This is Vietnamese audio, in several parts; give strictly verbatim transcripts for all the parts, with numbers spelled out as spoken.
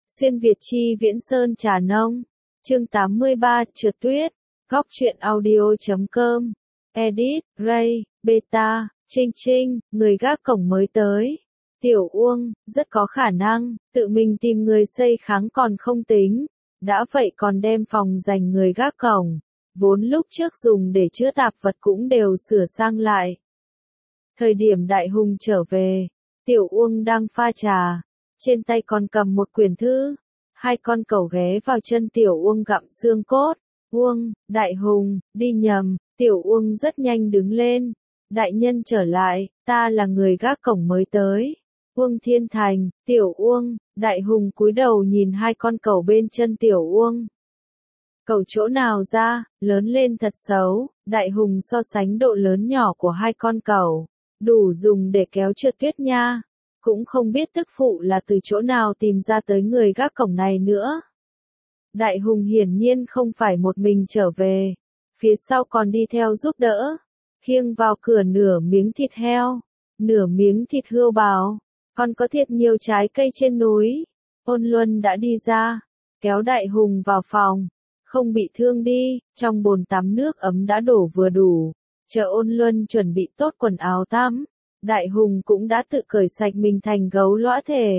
Xuyên Việt chi Viễn Sơn Trà Nông. Chương tám mươi ba, Trượt Tuyết. Góc truyện audio chấm com. Edit, Ray, Beta, Trinh Trinh, người gác cổng mới tới. Tiểu Uông, rất có khả năng, tự mình tìm người xây kháng còn không tính. Đã vậy còn đem phòng dành người gác cổng. Vốn lúc trước dùng để chứa tạp vật cũng đều sửa sang lại. Thời điểm Đại Hùng trở về, Tiểu Uông đang pha trà. Trên tay còn cầm một quyển thư. Hai con cẩu ghé vào chân Tiểu Uông gặm xương cốt. Uông, Đại Hùng, đi nhầm. Tiểu Uông rất nhanh đứng lên. Đại nhân trở lại, ta là người gác cổng mới tới. Uông Thiên Thành, Tiểu Uông, Đại Hùng cúi đầu nhìn hai con cẩu bên chân Tiểu Uông. Cẩu chỗ nào ra, lớn lên thật xấu. Đại Hùng so sánh độ lớn nhỏ của hai con cẩu. Đủ dùng để kéo trượt tuyết nha. Cũng không biết tức phụ là từ chỗ nào tìm ra tới người gác cổng này nữa. Đại Hùng hiển nhiên không phải một mình trở về. Phía sau còn đi theo giúp đỡ. Khiêng vào cửa nửa miếng thịt heo. Nửa miếng thịt hươu bào. Còn có thiệt nhiều trái cây trên núi. Ôn Luân đã đi ra. Kéo Đại Hùng vào phòng. Không bị thương đi. Trong bồn tắm nước ấm đã đổ vừa đủ. Chờ Ôn Luân chuẩn bị tốt quần áo tắm. Đại Hùng cũng đã tự cởi sạch mình thành gấu lõa thể.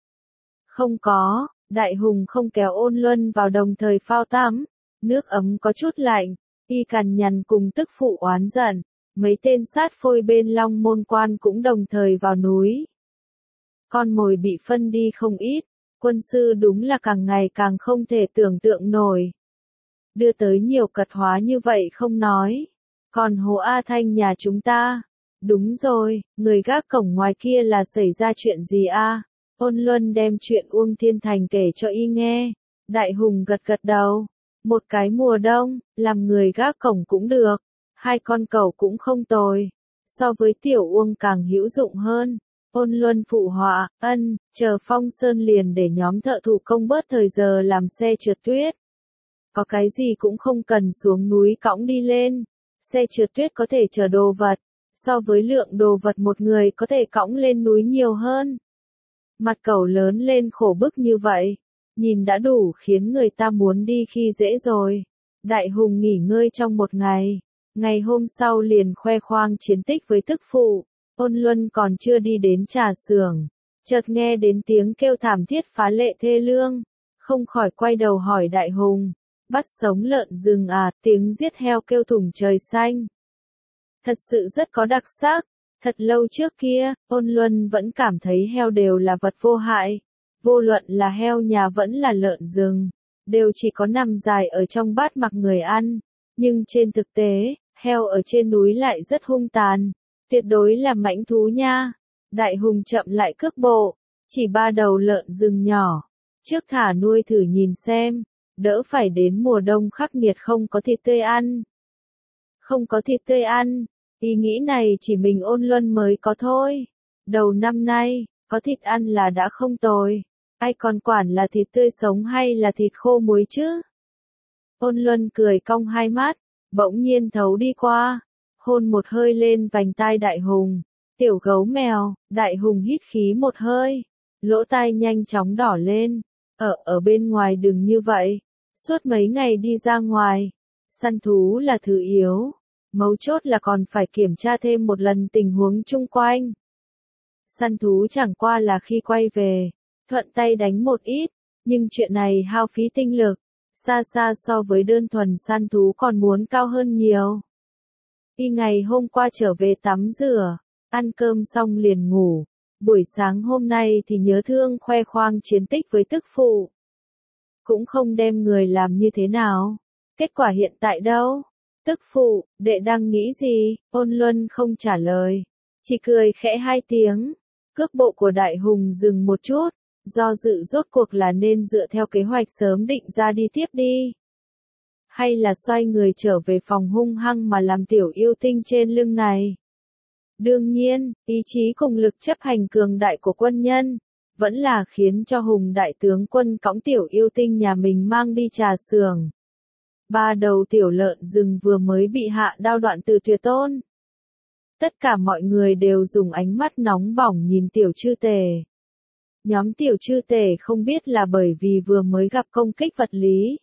Không có, Đại Hùng không kéo Ôn Luân vào đồng thời phao tắm. Nước ấm có chút lạnh, y cằn nhằn cùng tức phụ oán giận. Mấy tên sát phôi bên Long Môn Quan cũng đồng thời vào núi. Con mồi bị phân đi không ít, quân sư đúng là càng ngày càng không thể tưởng tượng nổi. Đưa tới nhiều cật hóa như vậy không nói. Còn Hồ A Thanh nhà chúng ta. Đúng rồi, người gác cổng ngoài kia là xảy ra chuyện gì a? Ôn Luân đem chuyện Uông Thiên Thành kể cho y nghe. Đại Hùng gật gật đầu. Một cái mùa đông, làm người gác cổng cũng được. Hai con cẩu cũng không tồi. So với Tiểu Uông càng hữu dụng hơn. Ôn Luân phụ họa, ân, chờ Phong Sơn liền để nhóm thợ thủ công bớt thời giờ làm xe trượt tuyết. Có cái gì cũng không cần xuống núi cõng đi lên. Xe trượt tuyết có thể chở đồ vật. So với lượng đồ vật một người có thể cõng lên núi nhiều hơn. Mặt cẩu lớn lên khổ bức như vậy. Nhìn đã đủ khiến người ta muốn đi khi dễ rồi. Đại Hùng nghỉ ngơi trong một ngày. Ngày hôm sau liền khoe khoang chiến tích với tức phụ. Ôn Luân còn chưa đi đến trà xưởng. Chợt nghe đến tiếng kêu thảm thiết phá lệ thê lương. Không khỏi quay đầu hỏi Đại Hùng. Bắt sống lợn rừng à, tiếng giết heo kêu thủng trời xanh. Thật sự rất có đặc sắc. Thật lâu trước kia, Ôn Luân vẫn cảm thấy heo đều là vật vô hại. Vô luận là heo nhà vẫn là lợn rừng. Đều chỉ có nằm dài ở trong bát mặc người ăn. Nhưng trên thực tế, heo ở trên núi lại rất hung tàn. Tuyệt đối là mãnh thú nha. Đại Hùng chậm lại cước bộ. Chỉ ba đầu lợn rừng nhỏ. Trước thả nuôi thử nhìn xem. Đỡ phải đến mùa đông khắc nghiệt không có thịt tươi ăn. Không có thịt tươi ăn. Ý nghĩ này chỉ mình Ôn Luân mới có thôi. Đầu năm nay, có thịt ăn là đã không tồi. Ai còn quản là thịt tươi sống hay là thịt khô muối chứ? Ôn Luân cười cong hai mắt, bỗng nhiên thấu đi qua. Hôn một hơi lên vành tai Đại Hùng. Tiểu gấu mèo, Đại Hùng hít khí một hơi. Lỗ tai nhanh chóng đỏ lên. Ở ở bên ngoài đừng như vậy. Suốt mấy ngày đi ra ngoài. Săn thú là thứ yếu. Mấu chốt là còn phải kiểm tra thêm một lần tình huống chung quanh. Săn thú chẳng qua là khi quay về, thuận tay đánh một ít, nhưng chuyện này hao phí tinh lực, xa xa so với đơn thuần săn thú còn muốn cao hơn nhiều. Y ngày hôm qua trở về tắm rửa, ăn cơm xong liền ngủ, buổi sáng hôm nay thì nhớ thương khoe khoang chiến tích với tức phụ. Cũng không đem người làm như thế nào, kết quả hiện tại đâu? Tức phụ, đệ đang nghĩ gì? Ôn Luân không trả lời. Chỉ cười khẽ hai tiếng. Cước bộ của Đại Hùng dừng một chút. Do dự rốt cuộc là nên dựa theo kế hoạch sớm định ra đi tiếp đi. Hay là xoay người trở về phòng hung hăng mà làm tiểu yêu tinh trên lưng này. Đương nhiên, ý chí cùng lực chấp hành cường đại của quân nhân. Vẫn là khiến cho Hùng đại tướng quân cõng tiểu yêu tinh nhà mình mang đi trà xưởng. Ba đầu tiểu lợn rừng vừa mới bị hạ đao đoạn từ Tuyệt Tôn. Tất cả mọi người đều dùng ánh mắt nóng bỏng nhìn tiểu chư tề. Nhóm tiểu chư tể không biết là bởi vì vừa mới gặp công kích vật lý,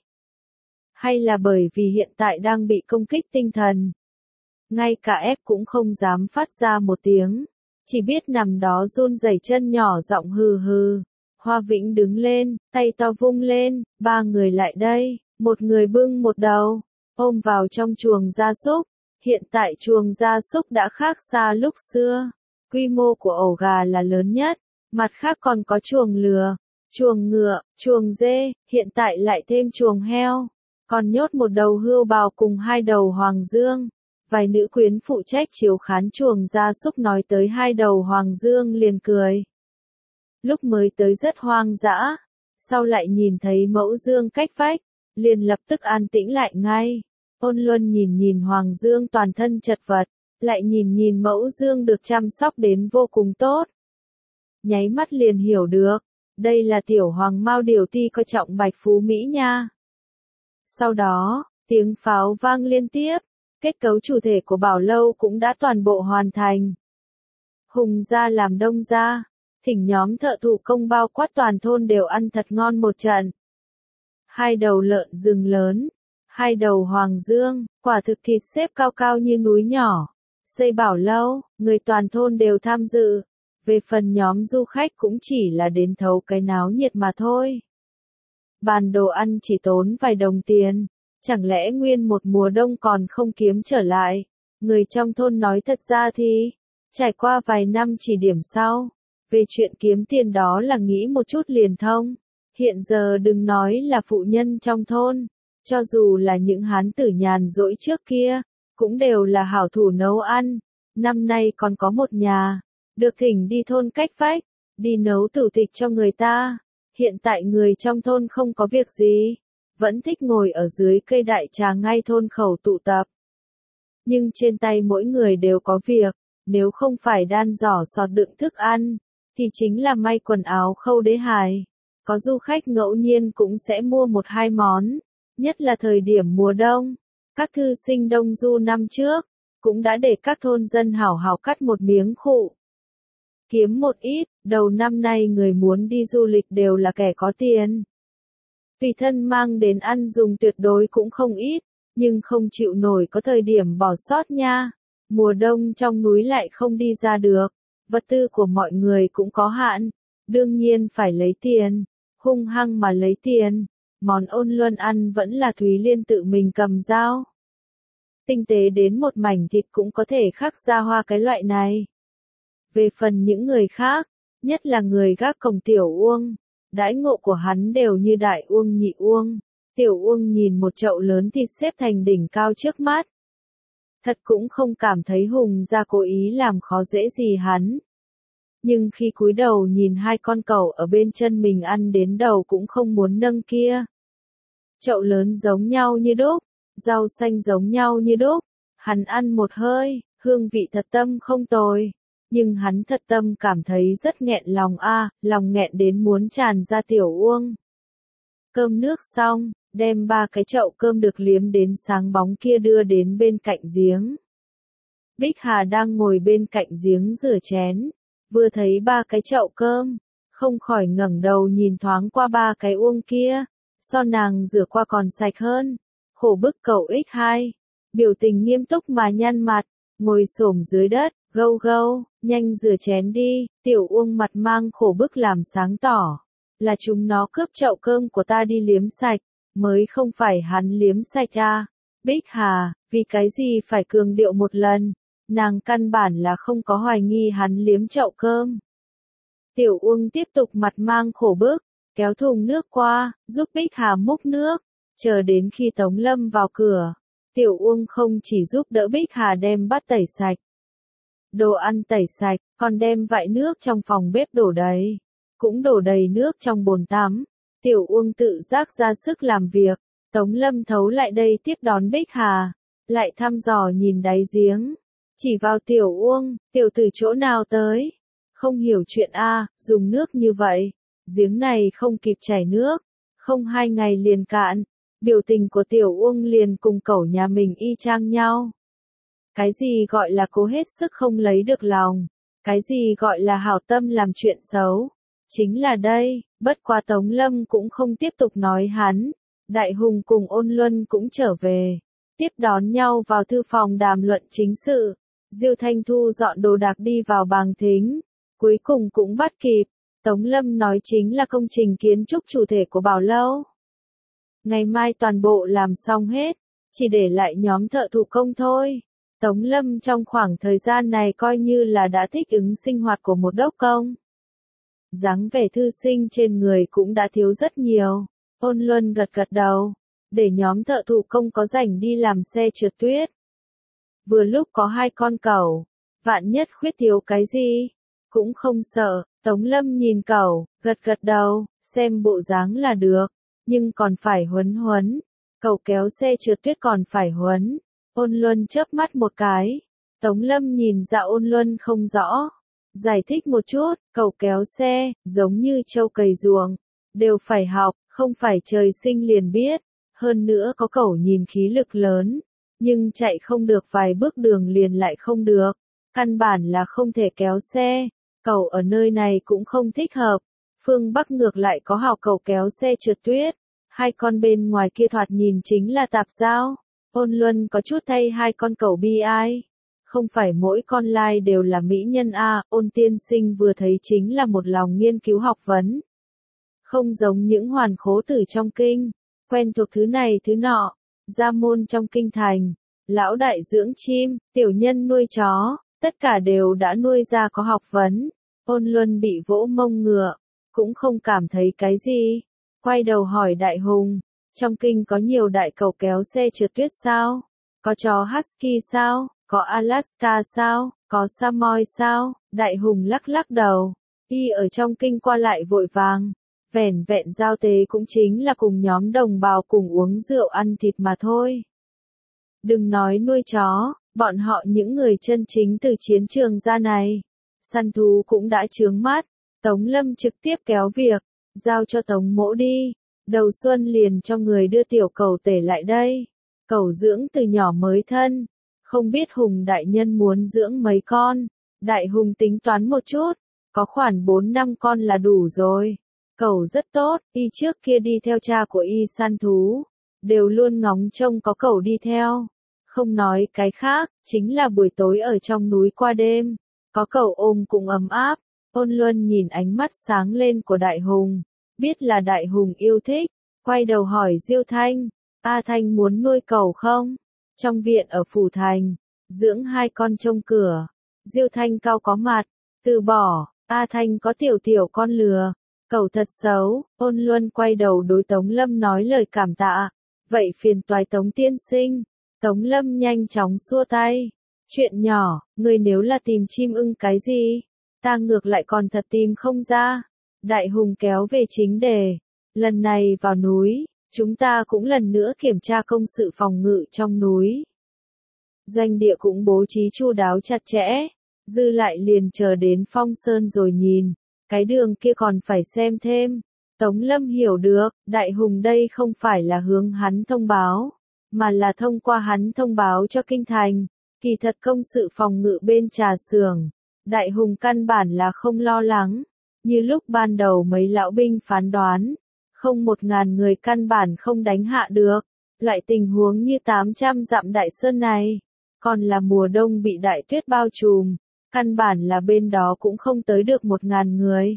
hay là bởi vì hiện tại đang bị công kích tinh thần. Ngay cả ép cũng không dám phát ra một tiếng, chỉ biết nằm đó run rẩy chân nhỏ giọng hừ hừ. Hoa Vĩnh đứng lên, tay to vung lên, ba người lại đây, một người bưng một đầu, ôm vào trong chuồng gia súc. Hiện tại chuồng gia súc đã khác xa lúc xưa, quy mô của ổ gà là lớn nhất, mặt khác còn có chuồng lừa, chuồng ngựa, chuồng dê, hiện tại lại thêm chuồng heo, còn nhốt một đầu hươu bào cùng hai đầu hoàng dương. Vài nữ quyến phụ trách chiếu khán chuồng gia súc nói tới hai đầu hoàng dương liền cười. Lúc mới tới rất hoang dã, sau lại nhìn thấy mẫu dương cách vách, liền lập tức an tĩnh lại ngay. Ôn Luân nhìn nhìn hoàng dương toàn thân chật vật, lại nhìn nhìn mẫu dương được chăm sóc đến vô cùng tốt. Nháy mắt liền hiểu được, đây là tiểu hoàng mao điều ti coi trọng Bạch Phú Mỹ nha. Sau đó, tiếng pháo vang liên tiếp, kết cấu chủ thể của bảo lâu cũng đã toàn bộ hoàn thành. Hùng gia làm đông gia, thỉnh nhóm thợ thủ công bao quát toàn thôn đều ăn thật ngon một trận. Hai đầu lợn rừng lớn, hai đầu hoàng dương, quả thực thịt xếp cao cao như núi nhỏ. Xây bảo lâu, người toàn thôn đều tham dự. Về phần nhóm du khách cũng chỉ là đến thấu cái náo nhiệt mà thôi. Bàn đồ ăn chỉ tốn vài đồng tiền, chẳng lẽ nguyên một mùa đông còn không kiếm trở lại. Người trong thôn nói thật ra thì, trải qua vài năm chỉ điểm sau, về chuyện kiếm tiền đó là nghĩ một chút liền thông. Hiện giờ đừng nói là phụ nhân trong thôn, cho dù là những hán tử nhàn rỗi trước kia, cũng đều là hảo thủ nấu ăn. Năm nay còn có một nhà, được thỉnh đi thôn cách vách, đi nấu tủ thịt cho người ta. Hiện tại người trong thôn không có việc gì, vẫn thích ngồi ở dưới cây đại trà ngay thôn khẩu tụ tập. Nhưng trên tay mỗi người đều có việc, nếu không phải đan giỏ sọt đựng thức ăn, thì chính là may quần áo khâu đế hài. Có du khách ngẫu nhiên cũng sẽ mua một hai món, nhất là thời điểm mùa đông. Các thư sinh đông du năm trước, cũng đã để các thôn dân hảo hảo cắt một miếng khụ. Kiếm một ít, đầu năm nay người muốn đi du lịch đều là kẻ có tiền. Tùy thân mang đến ăn dùng tuyệt đối cũng không ít, nhưng không chịu nổi có thời điểm bỏ sót nha. Mùa đông trong núi lại không đi ra được, vật tư của mọi người cũng có hạn, đương nhiên phải lấy tiền, hung hăng mà lấy tiền. Món Ôn Luân ăn vẫn là Thúy Liên tự mình cầm dao. Tinh tế đến một mảnh thịt cũng có thể khắc ra hoa cái loại này. Về phần những người khác, nhất là người gác cổng Tiểu Uông, đãi ngộ của hắn đều như Đại Uông Nhị Uông. Tiểu Uông nhìn một chậu lớn thịt xếp thành đỉnh cao trước mắt. Thật cũng không cảm thấy Hùng gia cố ý làm khó dễ gì hắn. Nhưng khi cúi đầu nhìn hai con cẩu ở bên chân mình ăn đến đầu cũng không muốn nâng kia. Chậu lớn giống nhau như đúc, rau xanh giống nhau như đúc, hắn ăn một hơi, hương vị thật tâm không tồi. Nhưng hắn thật tâm cảm thấy rất nghẹn lòng a, à, lòng nghẹn đến muốn tràn ra Tiểu Uông. Cơm nước xong, đem ba cái chậu cơm được liếm đến sáng bóng kia đưa đến bên cạnh giếng. Bích Hà đang ngồi bên cạnh giếng rửa chén, vừa thấy ba cái chậu cơm, không khỏi ngẩng đầu nhìn thoáng qua ba cái uông kia, so nàng rửa qua còn sạch hơn. Khổ bức cậu ích hai, biểu tình nghiêm túc mà nhăn mặt, ngồi xổm dưới đất, gâu gâu, nhanh rửa chén đi. Tiểu Uông mặt mang khổ bức làm sáng tỏ, là chúng nó cướp chậu cơm của ta đi liếm sạch, mới không phải hắn liếm sạch à. Bích Hà, vì cái gì phải cường điệu một lần, nàng căn bản là không có hoài nghi hắn liếm chậu cơm. Tiểu Uông tiếp tục mặt mang khổ bức, kéo thùng nước qua, giúp Bích Hà múc nước, chờ đến khi Tống Lâm vào cửa. Tiểu Uông không chỉ giúp đỡ Bích Hà đem bát tẩy sạch, đồ ăn tẩy sạch, còn đem vại nước trong phòng bếp đổ đầy, cũng đổ đầy nước trong bồn tắm. Tiểu Uông tự giác ra sức làm việc, Tống Lâm thấu lại đây tiếp đón Bích Hà, lại thăm dò nhìn đáy giếng, chỉ vào Tiểu Uông, tiểu từ chỗ nào tới, không hiểu chuyện a, dùng nước như vậy, giếng này không kịp chảy nước, không hai ngày liền cạn. Biểu tình của Tiểu Uông liền cùng cẩu nhà mình y chang nhau. Cái gì gọi là cố hết sức không lấy được lòng, cái gì gọi là hảo tâm làm chuyện xấu, Chính là đây, bất quá Tống Lâm cũng không tiếp tục nói hắn. Đại Hùng cùng Ôn Luân cũng trở về, tiếp đón nhau vào thư phòng đàm luận chính sự. Diêu Thanh thu dọn đồ đạc đi vào bàng thính, cuối cùng cũng bắt kịp. Tống Lâm nói chính là công trình kiến trúc chủ thể của Bảo Lâu. Ngày mai toàn bộ làm xong hết, chỉ để lại nhóm thợ thủ công thôi. Tống Lâm trong khoảng thời gian này coi như là đã thích ứng sinh hoạt của một đốc công. Dáng vẻ thư sinh trên người cũng đã thiếu rất nhiều. Ôn Luân gật gật đầu, để nhóm thợ thủ công có rảnh đi làm xe trượt tuyết. Vừa lúc có hai con cẩu, vạn nhất khuyết thiếu cái gì, cũng không sợ. Tống Lâm nhìn cẩu, gật gật đầu, xem bộ dáng là được, nhưng còn phải huấn huấn. Cẩu kéo xe trượt tuyết còn phải huấn. Ôn Luân chớp mắt một cái. Tống Lâm nhìn Dạ Ôn Luân không rõ. Giải thích một chút, cẩu kéo xe, giống như trâu cày ruộng, đều phải học, không phải trời sinh liền biết. Hơn nữa có cẩu nhìn khí lực lớn, nhưng chạy không được vài bước đường liền lại không được. Căn bản là không thể kéo xe. Cẩu ở nơi này cũng không thích hợp. Phương Bắc ngược lại có học cẩu kéo xe trượt tuyết. Hai con bên ngoài kia thoạt nhìn chính là tạp giao. Ôn Luân có chút thay hai con cẩu bi ai. Không phải mỗi con lai đều là mỹ nhân a, Ôn tiên sinh vừa thấy chính là một lòng nghiên cứu học vấn. Không giống những hoàn khố tử trong kinh, quen thuộc thứ này thứ nọ, gia môn trong kinh thành, lão đại dưỡng chim, tiểu nhân nuôi chó, tất cả đều đã nuôi ra có học vấn. Ôn Luân bị vỗ mông ngựa, cũng không cảm thấy cái gì. Quay đầu hỏi Đại Hùng, trong kinh có nhiều đại cẩu kéo xe trượt tuyết sao? Có chó Husky sao? Có Alaska sao? Có Samoy sao? Đại Hùng lắc lắc đầu. Y ở trong kinh qua lại vội vàng. Vẻn vẹn giao tế cũng chính là cùng nhóm đồng bào cùng uống rượu ăn thịt mà thôi. Đừng nói nuôi chó, bọn họ những người chân chính từ chiến trường ra này. Săn thú cũng đã chướng mắt. Tống Lâm trực tiếp kéo việc, giao cho Tống Mỗ đi. Đầu xuân liền cho người đưa tiểu cẩu tể lại đây. Cẩu dưỡng từ nhỏ mới thân. Không biết Hùng đại nhân muốn dưỡng mấy con. Đại Hùng tính toán một chút. Có khoảng bốn năm con là đủ rồi. Cẩu rất tốt, y trước kia đi theo cha của y săn thú. Đều luôn ngóng trông có cẩu đi theo. Không nói cái khác, chính là buổi tối ở trong núi qua đêm. Có cẩu ôm cũng ấm áp. Ôn Luân nhìn ánh mắt sáng lên của Đại Hùng. Biết là Đại Hùng yêu thích. Quay đầu hỏi Diêu Thanh. A Thanh muốn nuôi cẩu không? Trong viện ở Phủ Thành. Dưỡng hai con trông cửa. Diêu Thanh cao có mặt. Từ bỏ. A Thanh có tiểu tiểu con lừa. Cẩu thật xấu. Ôn Luân quay đầu đối Tống Lâm nói lời cảm tạ. Vậy phiền toái Tống tiên sinh. Tống Lâm nhanh chóng xua tay. Chuyện nhỏ, người nếu là tìm chim ưng cái gì? Ta ngược lại còn thật tìm không ra. Đại Hùng kéo về chính đề. Lần này vào núi, chúng ta cũng lần nữa kiểm tra công sự phòng ngự trong núi. Doanh địa cũng bố trí chu đáo chặt chẽ. Dư lại liền chờ đến Phong Sơn rồi nhìn. Cái đường kia còn phải xem thêm. Tống Lâm hiểu được, Đại Hùng đây không phải là hướng hắn thông báo, mà là thông qua hắn thông báo cho kinh thành. Kỳ thật công sự phòng ngự bên trà xưởng, Đại Hùng căn bản là không lo lắng. Như lúc ban đầu mấy lão binh phán đoán, không một ngàn người căn bản không đánh hạ được. Loại tình huống như tám trăm dặm Đại Sơn này, còn là mùa đông bị đại tuyết bao trùm, căn bản là bên đó cũng không tới được một ngàn người.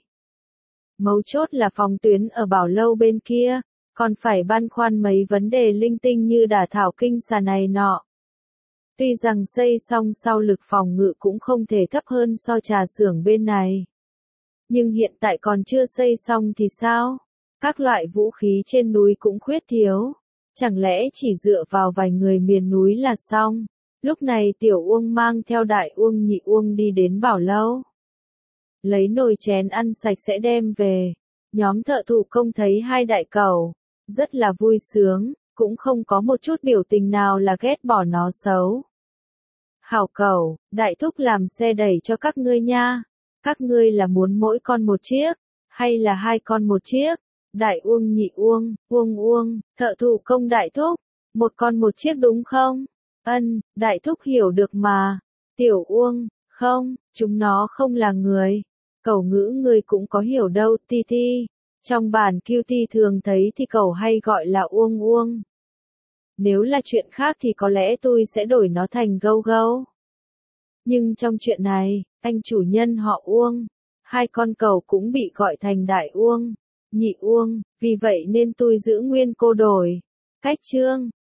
Mấu chốt là phòng tuyến ở Bảo Lâu bên kia, còn phải băn khoăn mấy vấn đề linh tinh như đả thảo kinh xà này nọ. Tuy rằng xây xong sau lực phòng ngự cũng không thể thấp hơn so trà xưởng bên này. Nhưng hiện tại còn chưa xây xong thì sao? Các loại vũ khí trên núi cũng khuyết thiếu. Chẳng lẽ chỉ dựa vào vài người miền núi là xong? Lúc này Tiểu Uông mang theo Đại Uông Nhị Uông đi đến Bảo Lâu. Lấy nồi chén ăn sạch sẽ đem về. Nhóm thợ thủ công thấy hai đại cẩu, rất là vui sướng, cũng không có một chút biểu tình nào là ghét bỏ nó xấu. Hảo cẩu, đại thúc làm xe đẩy cho các ngươi nha. Các ngươi là muốn mỗi con một chiếc, hay là hai con một chiếc? Đại Uông Nhị Uông, Uông Uông, thợ thủ công đại thúc, một con một chiếc đúng không? Ân, đại thúc hiểu được mà. Tiểu Uông, không, chúng nó không là người. Cẩu ngữ ngươi cũng có hiểu đâu Ti Ti. Trong bản Q T thường thấy thì cẩu hay gọi là Uông Uông. Nếu là chuyện khác thì có lẽ tôi sẽ đổi nó thành Gâu Gâu. Nhưng trong chuyện này, anh chủ nhân họ Uông, hai con cẩu cũng bị gọi thành Đại Uông, Nhị Uông, vì vậy nên tôi giữ nguyên cô đổi. Cách chương